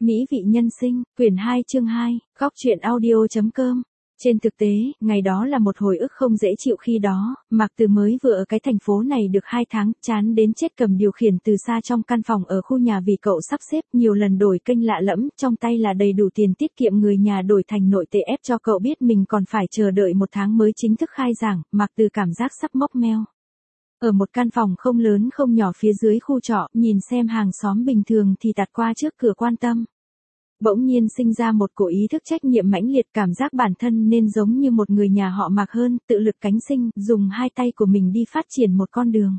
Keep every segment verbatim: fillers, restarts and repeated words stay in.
Mỹ vị nhân sinh, quyển hai chương hai, góc truyện audio chấm com. Trên thực tế, ngày đó là một hồi ức không dễ chịu khi đó, Mạc Từ mới vừa ở cái thành phố này được hai tháng, chán đến chết cầm điều khiển từ xa trong căn phòng ở khu nhà vì cậu sắp xếp nhiều lần đổi kênh lạ lẫm, trong tay là đầy đủ tiền tiết kiệm người nhà đổi thành nội tệ ép cho cậu biết mình còn phải chờ đợi một tháng mới chính thức khai giảng, Mạc Từ cảm giác sắp mốc meo. Ở một căn phòng không lớn không nhỏ phía dưới khu trọ, nhìn xem hàng xóm bình thường thì tạt qua trước cửa quan tâm. Bỗng nhiên sinh ra một cổ ý thức trách nhiệm mãnh liệt, cảm giác bản thân nên giống như một người nhà họ Mạc hơn, tự lực cánh sinh, dùng hai tay của mình đi phát triển một con đường.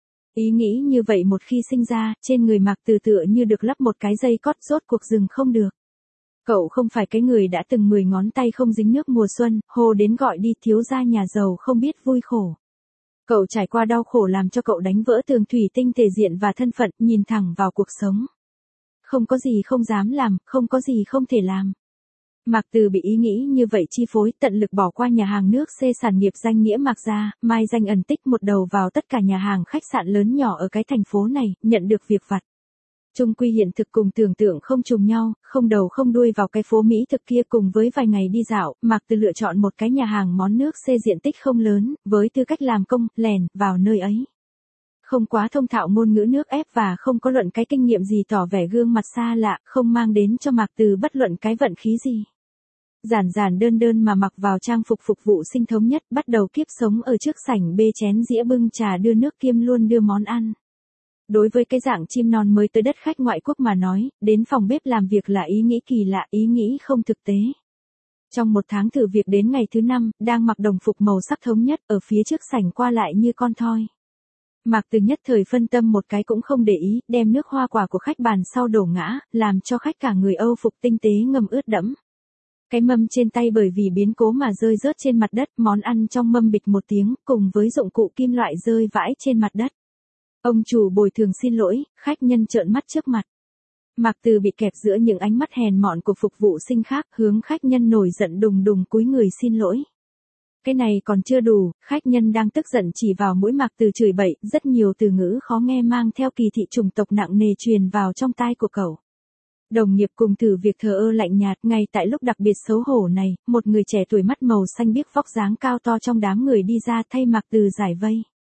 Ý nghĩ như vậy một khi sinh ra, trên người Mạc Từ tựa như được lắp một cái dây cót, rốt cuộc dừng không được. Cậu không phải cái người đã từng mười ngón tay không dính nước mùa xuân, hô đến gọi đi thiếu gia nhà giàu không biết vui khổ. Cậu trải qua đau khổ làm cho cậu đánh vỡ tường thủy tinh thể diện và thân phận, nhìn thẳng vào cuộc sống. Không có gì không dám làm, không có gì không thể làm. Mạc Từ bị ý nghĩ như vậy chi phối, tận lực bỏ qua nhà hàng nước C sản nghiệp danh nghĩa Mạc gia, mai danh ẩn tích một đầu vào tất cả nhà hàng khách sạn lớn nhỏ ở cái thành phố này, nhận được việc vặt. Chung quy hiện thực cùng tưởng tượng không trùng nhau, không đầu không đuôi vào cái phố Mỹ thực kia. Cùng với vài ngày đi dạo, Mạc Từ lựa chọn một cái nhà hàng món nước C diện tích không lớn, với tư cách làm công, lèn vào nơi ấy. Không quá thông thạo ngôn ngữ nước ép và không có luận cái kinh nghiệm gì tỏ vẻ gương mặt xa lạ, không mang đến cho Mạc Từ bất luận cái vận khí gì. Giản giản đơn đơn mà mặc vào trang phục phục vụ sinh thống nhất, bắt đầu kiếp sống ở trước sảnh bê chén dĩa bưng trà đưa nước kiêm luôn đưa món ăn. Đối với cái dạng chim non mới tới đất khách ngoại quốc mà nói, đến phòng bếp làm việc là ý nghĩ kỳ lạ, ý nghĩ không thực tế. Trong một tháng thử việc đến ngày thứ năm, đang mặc đồng phục màu sắc thống nhất, ở phía trước sảnh qua lại như con thoi. Mạc Từ nhất thời phân tâm một cái cũng không để ý, đem nước hoa quả của khách bàn sau đổ ngã, làm cho khách cả người Âu phục tinh tế ngâm ướt đẫm. Cái mâm trên tay bởi vì biến cố mà rơi rớt trên mặt đất, món ăn trong mâm bịch một tiếng, cùng với dụng cụ kim loại rơi vãi trên mặt đất. Ông chủ bồi thường xin lỗi, khách nhân trợn mắt trước mặt. Mạc Từ bị kẹp giữa những ánh mắt hèn mọn của phục vụ sinh khác, hướng khách nhân nổi giận đùng đùng cúi người xin lỗi. Cái này còn chưa đủ, khách nhân đang tức giận chỉ vào mũi Mạc Từ chửi bậy, rất nhiều từ ngữ khó nghe mang theo kỳ thị chủng tộc nặng nề truyền vào trong tai của cậu. Đồng nghiệp cùng thử việc thờ ơ lạnh nhạt, ngay tại lúc đặc biệt xấu hổ này, một người trẻ tuổi mắt màu xanh biếc vóc dáng cao to trong đám người đi ra thay Mạc Từ giải vây.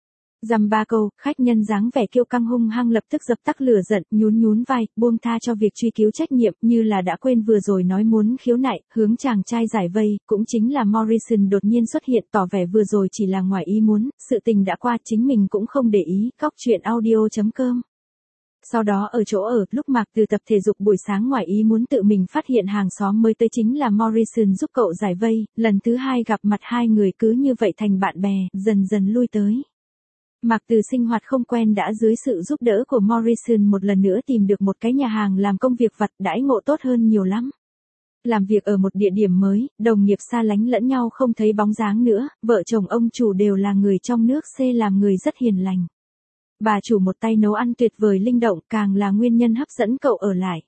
Dăm ba câu, khách nhân dáng vẻ kiêu căng hung hăng lập tức dập tắt lửa giận, nhún nhún vai, buông tha cho việc truy cứu trách nhiệm, như là đã quên vừa rồi nói muốn khiếu nại, hướng chàng trai giải vây, cũng chính là Morrison đột nhiên xuất hiện, tỏ vẻ vừa rồi chỉ là ngoài ý muốn, sự tình đã qua, chính mình cũng không để ý. Góc truyện audio chấm com. Sau đó ở chỗ ở, lúc Mạc Từ tập thể dục buổi sáng ngoài ý muốn tự mình phát hiện hàng xóm mới tới chính là Morrison giúp cậu giải vây, lần thứ hai gặp mặt hai người cứ như vậy thành bạn bè, dần dần lui tới. Mạc Từ sinh hoạt không quen đã dưới sự giúp đỡ của Morrison một lần nữa tìm được một cái nhà hàng làm công việc vặt, đãi ngộ tốt hơn nhiều lắm. Làm việc ở một địa điểm mới, đồng nghiệp xa lánh lẫn nhau không thấy bóng dáng nữa, vợ chồng ông chủ đều là người trong nước C làm người rất hiền lành. Bà chủ một tay nấu ăn tuyệt vời linh động, càng là nguyên nhân hấp dẫn cậu ở lại.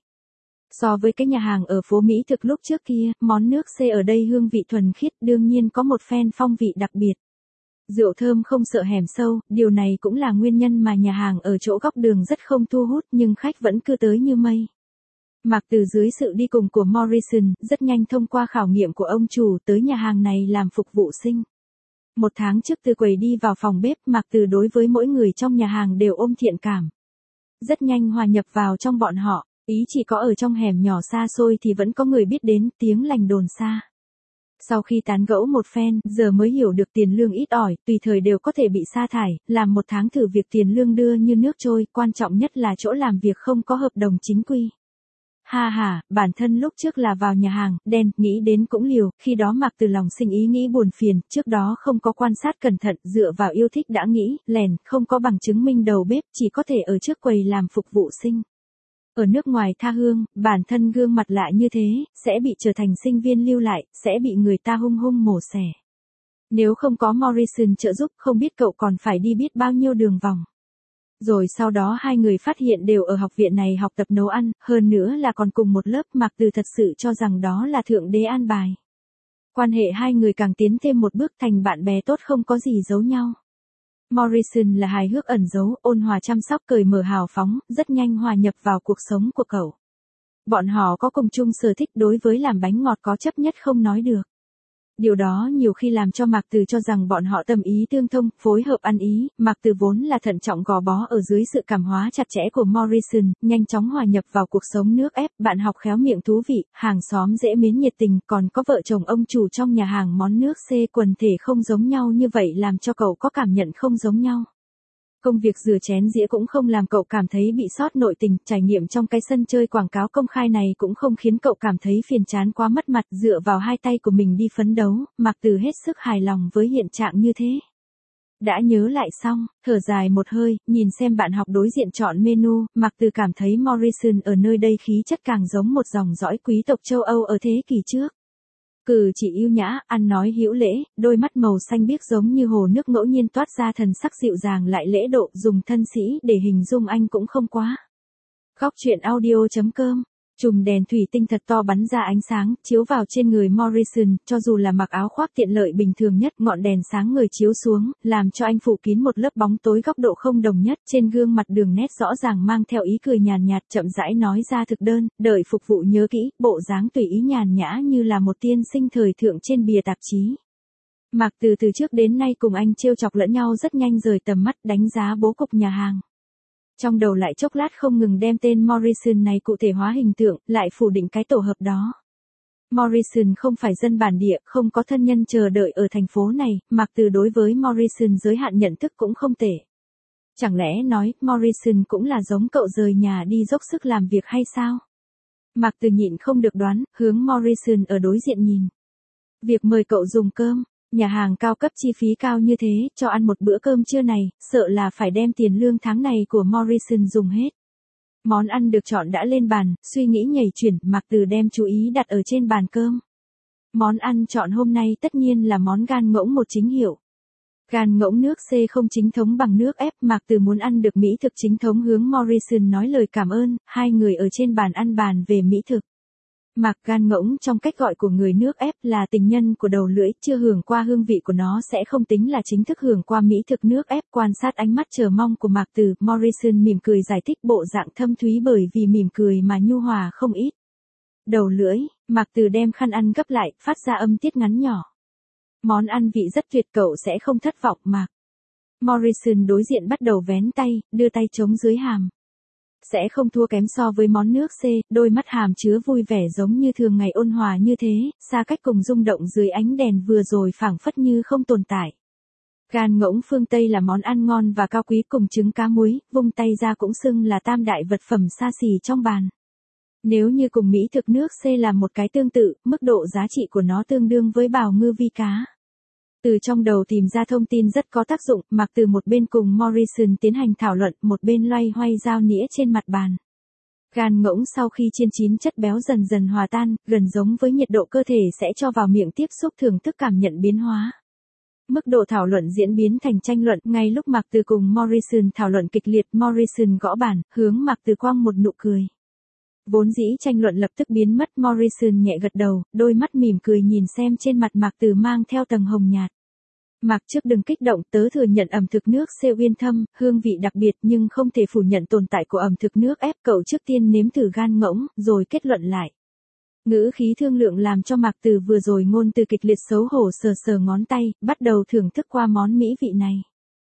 So với cái nhà hàng ở phố Mỹ thực lúc trước kia, món nước C ở đây hương vị thuần khiết, đương nhiên có một phen phong vị đặc biệt. Rượu thơm không sợ hẻm sâu, điều này cũng là nguyên nhân mà nhà hàng ở chỗ góc đường rất không thu hút nhưng khách vẫn cứ tới như mây. Mạc Từ dưới sự đi cùng của Morrison, rất nhanh thông qua khảo nghiệm của ông chủ tới nhà hàng này làm phục vụ sinh. Một tháng trước từ quầy đi vào phòng bếp, Mạc Từ đối với mỗi người trong nhà hàng đều ôm thiện cảm. Rất nhanh hòa nhập vào trong bọn họ, ý chỉ có ở trong hẻm nhỏ xa xôi thì vẫn có người biết đến, tiếng lành đồn xa. Sau khi tán gẫu một phen, giờ mới hiểu được tiền lương ít ỏi, tùy thời đều có thể bị sa thải, làm một tháng thử việc tiền lương đưa như nước trôi, quan trọng nhất là chỗ làm việc không có hợp đồng chính quy. Ha ha, bản thân lúc trước là vào nhà hàng, đen, nghĩ đến cũng liều, khi đó Mạc Từ lòng sinh ý nghĩ buồn phiền, trước đó không có quan sát cẩn thận, dựa vào yêu thích đã nghĩ, lèn, không có bằng chứng minh đầu bếp, chỉ có thể ở trước quầy làm phục vụ sinh. Ở nước ngoài tha hương, bản thân gương mặt lạ như thế, sẽ bị trở thành sinh viên lưu lại, sẽ bị người ta hung hung mổ xẻ. Nếu không có Morrison trợ giúp, không biết cậu còn phải đi biết bao nhiêu đường vòng. Rồi sau đó hai người phát hiện đều ở học viện này học tập nấu ăn, hơn nữa là còn cùng một lớp. Mạc Từ thật sự cho rằng đó là thượng đế an bài. Quan hệ hai người càng tiến thêm một bước thành bạn bè tốt không có gì giấu nhau. Morrison là hài hước ẩn giấu, ôn hòa chăm sóc cởi mở hào phóng, rất nhanh hòa nhập vào cuộc sống của cậu. Bọn họ có cùng chung sở thích, đối với làm bánh ngọt có chấp nhất không nói được. Điều đó nhiều khi làm cho Mạc Từ cho rằng bọn họ tâm ý tương thông, phối hợp ăn ý. Mạc Từ vốn là thận trọng gò bó ở dưới sự cảm hóa chặt chẽ của Morrison, nhanh chóng hòa nhập vào cuộc sống nước ép, bạn học khéo miệng thú vị, hàng xóm dễ mến nhiệt tình, còn có vợ chồng ông chủ trong nhà hàng món nước C quần thể không giống nhau như vậy làm cho cậu có cảm nhận không giống nhau. Công việc rửa chén dĩa cũng không làm cậu cảm thấy bị sót nội tình, trải nghiệm trong cái sân chơi quảng cáo công khai này cũng không khiến cậu cảm thấy phiền chán quá mất mặt, dựa vào hai tay của mình đi phấn đấu, Mạc Từ hết sức hài lòng với hiện trạng như thế. Đã nhớ lại xong, thở dài một hơi, nhìn xem bạn học đối diện chọn menu, Mạc Từ cảm thấy Morrison ở nơi đây khí chất càng giống một dòng dõi quý tộc châu Âu ở thế kỷ trước. Cử chỉ yêu nhã, ăn nói hữu lễ, đôi mắt màu xanh biếc giống như hồ nước ngẫu nhiên toát ra thần sắc dịu dàng lại lễ độ, dùng thân sĩ để hình dung anh cũng không quá. Góc truyện audio chấm com. Chùm đèn thủy tinh thật to bắn ra ánh sáng, chiếu vào trên người Morrison, cho dù là mặc áo khoác tiện lợi bình thường nhất, ngọn đèn sáng người chiếu xuống, làm cho anh phủ kín một lớp bóng tối góc độ không đồng nhất, trên gương mặt đường nét rõ ràng mang theo ý cười nhàn nhạt, chậm rãi nói ra thực đơn, đợi phục vụ nhớ kỹ, bộ dáng tùy ý nhàn nhã như là một tiên sinh thời thượng trên bìa tạp chí. Mạc Từ từ trước đến nay cùng anh trêu chọc lẫn nhau rất nhanh rời tầm mắt, đánh giá bố cục nhà hàng. Trong đầu lại chốc lát không ngừng đem tên Morrison này cụ thể hóa hình tượng, lại phủ định cái tổ hợp đó. Morrison không phải dân bản địa, không có thân nhân chờ đợi ở thành phố này, Mạc Từ đối với Morrison giới hạn nhận thức cũng không tệ. Chẳng lẽ nói, Morrison cũng là giống cậu rời nhà đi dốc sức làm việc hay sao? Mạc Từ nhịn không được đoán, hướng Morrison ở đối diện nhìn. Việc mời cậu dùng cơm. Nhà hàng cao cấp chi phí cao như thế, cho ăn một bữa cơm trưa này, sợ là phải đem tiền lương tháng này của Morrison dùng hết. Món ăn được chọn đã lên bàn, suy nghĩ nhảy chuyển, Mạc Từ đem chú ý đặt ở trên bàn cơm. Món ăn chọn hôm nay tất nhiên là món gan ngỗng một chính hiệu. Gan ngỗng nước C không chính thống bằng nước ép, Mạc Từ muốn ăn được mỹ thực chính thống hướng Morrison nói lời cảm ơn, hai người ở trên bàn ăn bàn về mỹ thực. Mạc gan ngỗng trong cách gọi của người nước ép là tình nhân của đầu lưỡi, chưa hưởng qua hương vị của nó sẽ không tính là chính thức hưởng qua mỹ thực nước ép. Quan sát ánh mắt chờ mong của Mạc Từ, Morrison mỉm cười giải thích bộ dạng thâm thúy bởi vì mỉm cười mà nhu hòa không ít. Đầu lưỡi, Mạc Từ đem khăn ăn gấp lại, phát ra âm tiết ngắn nhỏ. Món ăn vị rất tuyệt, cậu sẽ không thất vọng Mạc. Morrison đối diện bắt đầu vén tay, đưa tay chống dưới hàm. Sẽ không thua kém so với món nước C, đôi mắt hàm chứa vui vẻ giống như thường ngày ôn hòa như thế, xa cách cùng rung động dưới ánh đèn vừa rồi phảng phất như không tồn tại. Gan ngỗng phương Tây là món ăn ngon và cao quý cùng trứng cá muối, vung tay ra cũng xưng là tam đại vật phẩm xa xỉ trong bàn. Nếu như cùng mỹ thực nước C là một cái tương tự, mức độ giá trị của nó tương đương với bào ngư vi cá. Từ trong đầu tìm ra thông tin rất có tác dụng, Mạc Từ một bên cùng Morrison tiến hành thảo luận, một bên loay hoay dao nĩa trên mặt bàn. Gan ngỗng sau khi chiên chín chất béo dần dần hòa tan, gần giống với nhiệt độ cơ thể sẽ cho vào miệng tiếp xúc thưởng thức cảm nhận biến hóa. Mức độ thảo luận diễn biến thành tranh luận, ngay lúc Mạc Từ cùng Morrison thảo luận kịch liệt, Morrison gõ bàn, hướng Mạc Từ quăng một nụ cười. Vốn dĩ tranh luận lập tức biến mất, Morrison nhẹ gật đầu, đôi mắt mỉm cười nhìn xem trên mặt Mạc Từ mang theo tầng hồng nhạt. Mạc trước đừng kích động, tớ thừa nhận ẩm thực nước C uyên thâm, hương vị đặc biệt nhưng không thể phủ nhận tồn tại của ẩm thực nước ép, cậu trước tiên nếm thử gan ngỗng, rồi kết luận lại. Ngữ khí thương lượng làm cho Mạc Từ vừa rồi ngôn từ kịch liệt xấu hổ sờ sờ ngón tay, bắt đầu thưởng thức qua món mỹ vị này.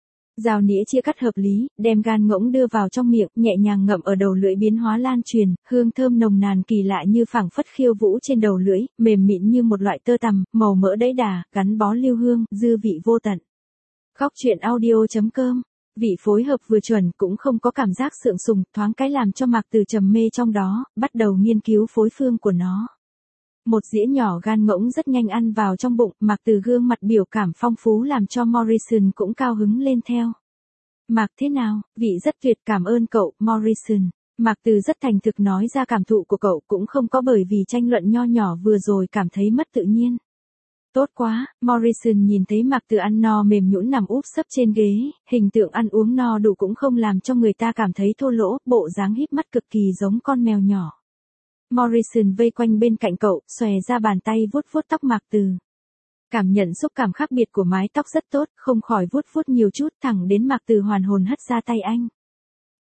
Dao nĩa chia cắt hợp lý, đem gan ngỗng đưa vào trong miệng, nhẹ nhàng ngậm ở đầu lưỡi biến hóa lan truyền, hương thơm nồng nàn kỳ lạ như phảng phất khiêu vũ trên đầu lưỡi, mềm mịn như một loại tơ tằm, màu mỡ đẫy đà, gắn bó lưu hương, dư vị vô tận. Góc truyện audio chấm com. Vị phối hợp vừa chuẩn, cũng không có cảm giác sượng sùng, thoáng cái làm cho Mạc Từ trầm mê trong đó, bắt đầu nghiên cứu phối phương của nó. Một dĩa nhỏ gan ngỗng rất nhanh ăn vào trong bụng, Mạc Từ gương mặt biểu cảm phong phú làm cho Morrison cũng cao hứng lên theo. Mạc thế nào, vị rất tuyệt, cảm ơn cậu, Morrison. Mạc Từ rất thành thực nói ra cảm thụ của cậu, cũng không có bởi vì tranh luận nho nhỏ vừa rồi cảm thấy mất tự nhiên. Tốt quá, Morrison nhìn thấy Mạc Từ ăn no mềm nhũn nằm úp sấp trên ghế, hình tượng ăn uống no đủ cũng không làm cho người ta cảm thấy thô lỗ, bộ dáng híp mắt cực kỳ giống con mèo nhỏ. Morrison vây quanh bên cạnh cậu, xòe ra bàn tay vuốt vuốt tóc Mạc Từ. Cảm nhận xúc cảm khác biệt của mái tóc rất tốt, không khỏi vuốt vuốt nhiều chút, thẳng đến Mạc Từ hoàn hồn hất ra tay anh.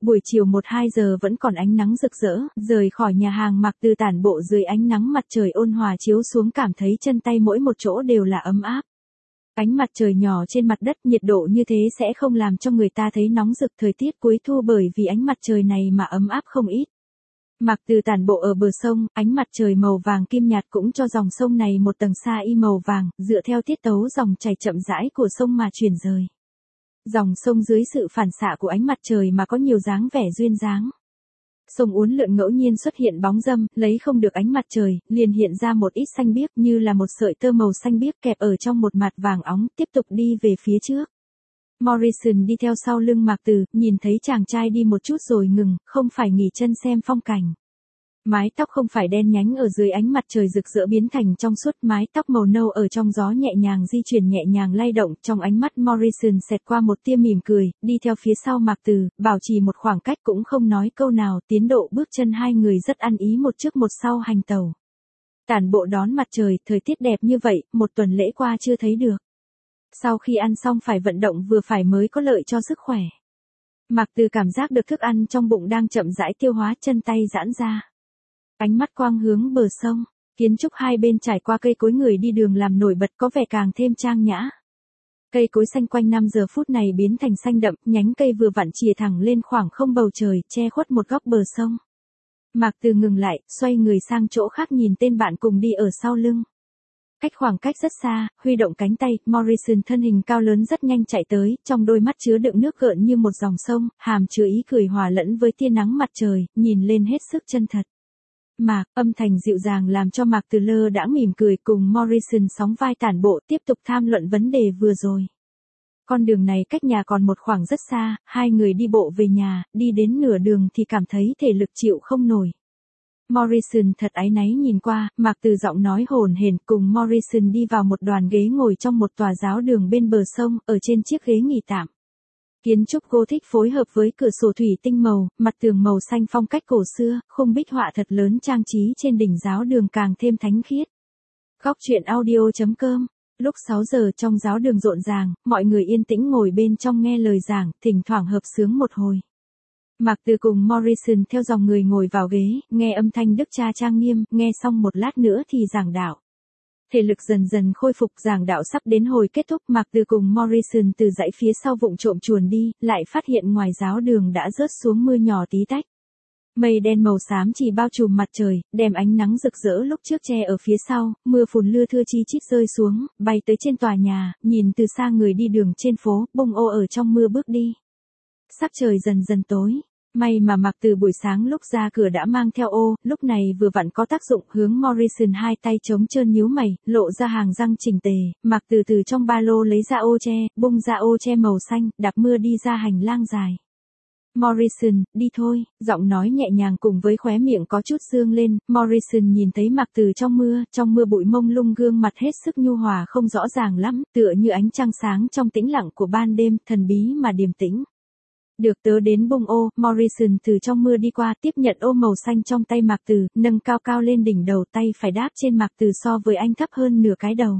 buổi chiều một hai giờ vẫn còn ánh nắng rực rỡ, rời khỏi nhà hàng Mạc Từ tản bộ dưới ánh nắng mặt trời ôn hòa chiếu xuống cảm thấy chân tay mỗi một chỗ đều là ấm áp. Ánh mặt trời nhỏ trên mặt đất nhiệt độ như thế sẽ không làm cho người ta thấy nóng rực thời tiết cuối thu bởi vì ánh mặt trời này mà ấm áp không ít. Mạc Từ tản bộ ở bờ sông, ánh mặt trời màu vàng kim nhạt cũng cho dòng sông này một tầng sa y màu vàng, dựa theo tiết tấu dòng chảy chậm rãi của sông mà chuyển rời. Dòng sông dưới sự phản xạ của ánh mặt trời mà có nhiều dáng vẻ duyên dáng. Sông uốn lượn ngẫu nhiên xuất hiện bóng râm, lấy không được ánh mặt trời, liền hiện ra một ít xanh biếc như là một sợi tơ màu xanh biếc kẹp ở trong một mặt vàng óng, tiếp tục đi về phía trước. Morrison đi theo sau lưng Mạc Từ, nhìn thấy chàng trai đi một chút rồi ngừng, không phải nghỉ chân xem phong cảnh. Mái tóc không phải đen nhánh ở dưới ánh mặt trời rực rỡ biến thành trong suốt, mái tóc màu nâu ở trong gió nhẹ nhàng di chuyển nhẹ nhàng lay động, trong ánh mắt Morrison xẹt qua một tia mỉm cười, đi theo phía sau Mạc Từ, bảo trì một khoảng cách cũng không nói câu nào, tiến độ bước chân hai người rất ăn ý một trước một sau hành tàu. Tản bộ đón mặt trời, thời tiết đẹp như vậy, một tuần lễ qua chưa thấy được. Sau khi ăn xong phải vận động vừa phải mới có lợi cho sức khỏe. Mạc Từ cảm giác được thức ăn trong bụng đang chậm rãi tiêu hóa, chân tay giãn ra. Ánh mắt quang hướng bờ sông, kiến trúc hai bên trải qua cây cối người đi đường làm nổi bật có vẻ càng thêm trang nhã. Cây cối xanh quanh năm giờ phút này biến thành xanh đậm, nhánh cây vừa vặn chìa thẳng lên khoảng không bầu trời, che khuất một góc bờ sông. Mạc Từ ngừng lại, xoay người sang chỗ khác nhìn tên bạn cùng đi ở sau lưng. Cách khoảng cách rất xa, huy động cánh tay, Morrison thân hình cao lớn rất nhanh chạy tới, trong đôi mắt chứa đựng nước gợn như một dòng sông, hàm chứa ý cười hòa lẫn với tia nắng mặt trời, nhìn lên hết sức chân thật. Mạc, âm thanh dịu dàng làm cho Mạc Từ lơ đãng mỉm cười cùng Morrison sóng vai tản bộ tiếp tục tham luận vấn đề vừa rồi. Con đường này cách nhà còn một khoảng rất xa, hai người đi bộ về nhà, đi đến nửa đường thì cảm thấy thể lực chịu không nổi. Morrison thật áy náy nhìn qua, Mạc Từ giọng nói hồn hển cùng Morrison đi vào một đoàn ghế ngồi trong một tòa giáo đường bên bờ sông, ở trên chiếc ghế nghỉ tạm. Kiến trúc Gothic phối hợp với cửa sổ thủy tinh màu, mặt tường màu xanh phong cách cổ xưa, khung bích họa thật lớn trang trí trên đỉnh giáo đường càng thêm thánh khiết. Góc truyện audio chấm com. Lúc sáu giờ trong giáo đường rộn ràng, mọi người yên tĩnh ngồi bên trong nghe lời giảng, thỉnh thoảng hợp xướng một hồi. Mạc Từ cùng Morrison theo dòng người ngồi vào ghế, nghe âm thanh đức cha trang nghiêm, nghe xong một lát nữa thì giảng đạo. Thể lực dần dần khôi phục, giảng đạo sắp đến hồi kết thúc, Mạc Từ cùng Morrison từ dãy phía sau vụng trộm chuồn đi, lại phát hiện ngoài giáo đường đã rớt xuống mưa nhỏ tí tách. Mây đen màu xám chỉ bao trùm mặt trời, đem ánh nắng rực rỡ lúc trước che ở phía sau, mưa phùn lưa thưa chi chít rơi xuống, bay tới trên tòa nhà, nhìn từ xa người đi đường trên phố, bông ô ở trong mưa bước đi. Sắc trời dần dần tối. May mà Mạc Từ buổi sáng lúc ra cửa đã mang theo ô, lúc này vừa vặn có tác dụng, hướng Morrison hai tay trống trơn nhíu mày, lộ ra hàng răng chỉnh tề, Mạc Từ từ trong ba lô lấy ra ô che, bung ra ô che màu xanh, đạp mưa đi ra hành lang dài. Morrison, đi thôi, giọng nói nhẹ nhàng cùng với khóe miệng có chút dương lên, Morrison nhìn thấy Mạc Từ trong mưa, trong mưa bụi mông lung gương mặt hết sức nhu hòa không rõ ràng lắm, tựa như ánh trăng sáng trong tĩnh lặng của ban đêm, thần bí mà điềm tĩnh. Được tớ đến bông ô, Morrison từ trong mưa đi qua tiếp nhận ô màu xanh trong tay Mạc Từ, nâng cao cao lên đỉnh đầu, tay phải đáp trên Mạc Từ so với anh thấp hơn nửa cái đầu.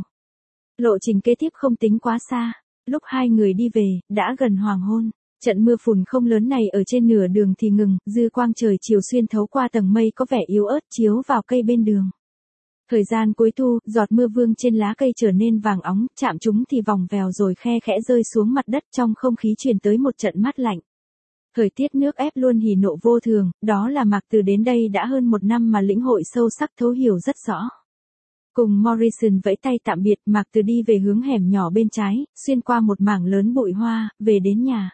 Lộ trình kế tiếp không tính quá xa, lúc hai người đi về, đã gần hoàng hôn. Trận mưa phùn không lớn này ở trên nửa đường thì ngừng, dư quang trời chiều xuyên thấu qua tầng mây có vẻ yếu ớt chiếu vào cây bên đường. Thời gian cuối thu, giọt mưa vương trên lá cây trở nên vàng óng, chạm chúng thì vòng vèo rồi khe khẽ rơi xuống mặt đất, trong không khí truyền tới một trận mát lạnh. Thời tiết nước ép luôn hỉ nộ vô thường, đó là Mạc Từ đến đây đã hơn một năm mà lĩnh hội sâu sắc thấu hiểu rất rõ. Cùng Morrison vẫy tay tạm biệt, Mạc Từ đi về hướng hẻm nhỏ bên trái, xuyên qua một mảng lớn bụi hoa, về đến nhà.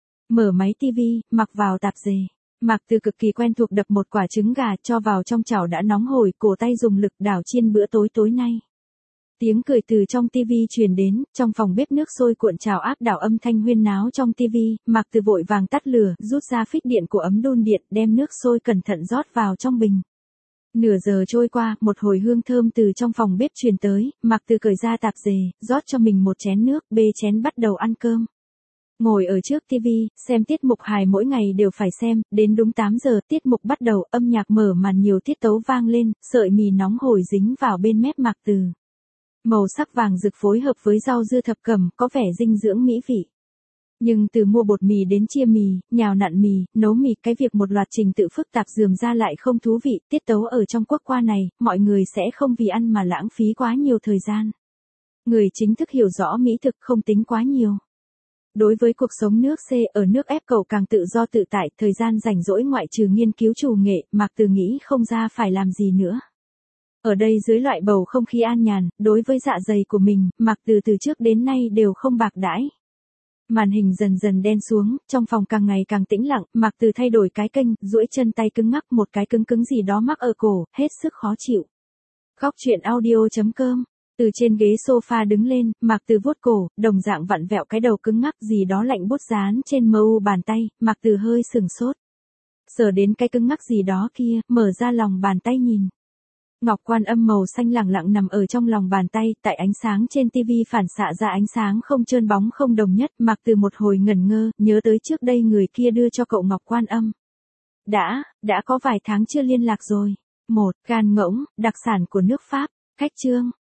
Mở máy tivi, mặc vào tạp dề. Mạc Từ cực kỳ quen thuộc đập một quả trứng gà cho vào trong chảo đã nóng hổi, cổ tay dùng lực đảo chiên bữa tối tối nay. Tiếng cười từ trong tivi truyền đến, trong phòng bếp nước sôi cuộn trào áp đảo âm thanh huyên náo trong tivi, Mạc Từ vội vàng tắt lửa, rút ra phích điện của ấm đun điện, đem nước sôi cẩn thận rót vào trong bình. Nửa giờ trôi qua, một hồi hương thơm từ trong phòng bếp truyền tới, Mạc Từ cởi ra tạp dề, rót cho mình một chén nước, bê chén bắt đầu ăn cơm. Ngồi ở trước tivi, xem tiết mục hài mỗi ngày đều phải xem, đến đúng tám giờ, tiết mục bắt đầu, âm nhạc mở màn nhiều tiết tấu vang lên, sợi mì nóng hổi dính vào bên mép Mạc Từ. Màu sắc vàng rực phối hợp với rau dưa thập cẩm, có vẻ dinh dưỡng mỹ vị. Nhưng từ mua bột mì đến chia mì, nhào nặn mì, nấu mì, cái việc một loạt trình tự phức tạp rườm ra lại không thú vị, tiết tấu ở trong quốc qua này, mọi người sẽ không vì ăn mà lãng phí quá nhiều thời gian. Người chính thức hiểu rõ mỹ thực không tính quá nhiều. Đối với cuộc sống nước C ở nước F cậu càng tự do tự tại, thời gian rảnh rỗi ngoại trừ nghiên cứu chủ nghệ, Mạc Từ nghĩ không ra phải làm gì nữa. Ở đây dưới loại bầu không khí an nhàn, đối với dạ dày của mình, Mạc Từ từ trước đến nay đều không bạc đãi. Màn hình dần dần đen xuống, trong phòng càng ngày càng tĩnh lặng, Mạc Từ thay đổi cái kênh, duỗi chân tay cứng ngắc một cái cứng cứng gì đó mắc ở cổ, hết sức khó chịu. Góc chuyện audio chấm com. Từ trên ghế sofa đứng lên, Mạc Từ vuốt cổ, đồng dạng vặn vẹo cái đầu cứng ngắc gì đó lạnh buốt dán trên mờ u bàn tay, Mạc Từ hơi sừng sốt. Sờ đến cái cứng ngắc gì đó kia, mở ra lòng bàn tay nhìn. Ngọc Quan Âm màu xanh lẳng lặng nằm ở trong lòng bàn tay, tại ánh sáng trên tivi phản xạ ra ánh sáng không trơn bóng không đồng nhất, Mạc Từ một hồi ngẩn ngơ, nhớ tới trước đây người kia đưa cho cậu Ngọc Quan Âm. Đã, đã có vài tháng chưa liên lạc rồi. Một, gan ngỗng, đặc sản của nước Pháp. Khách chương.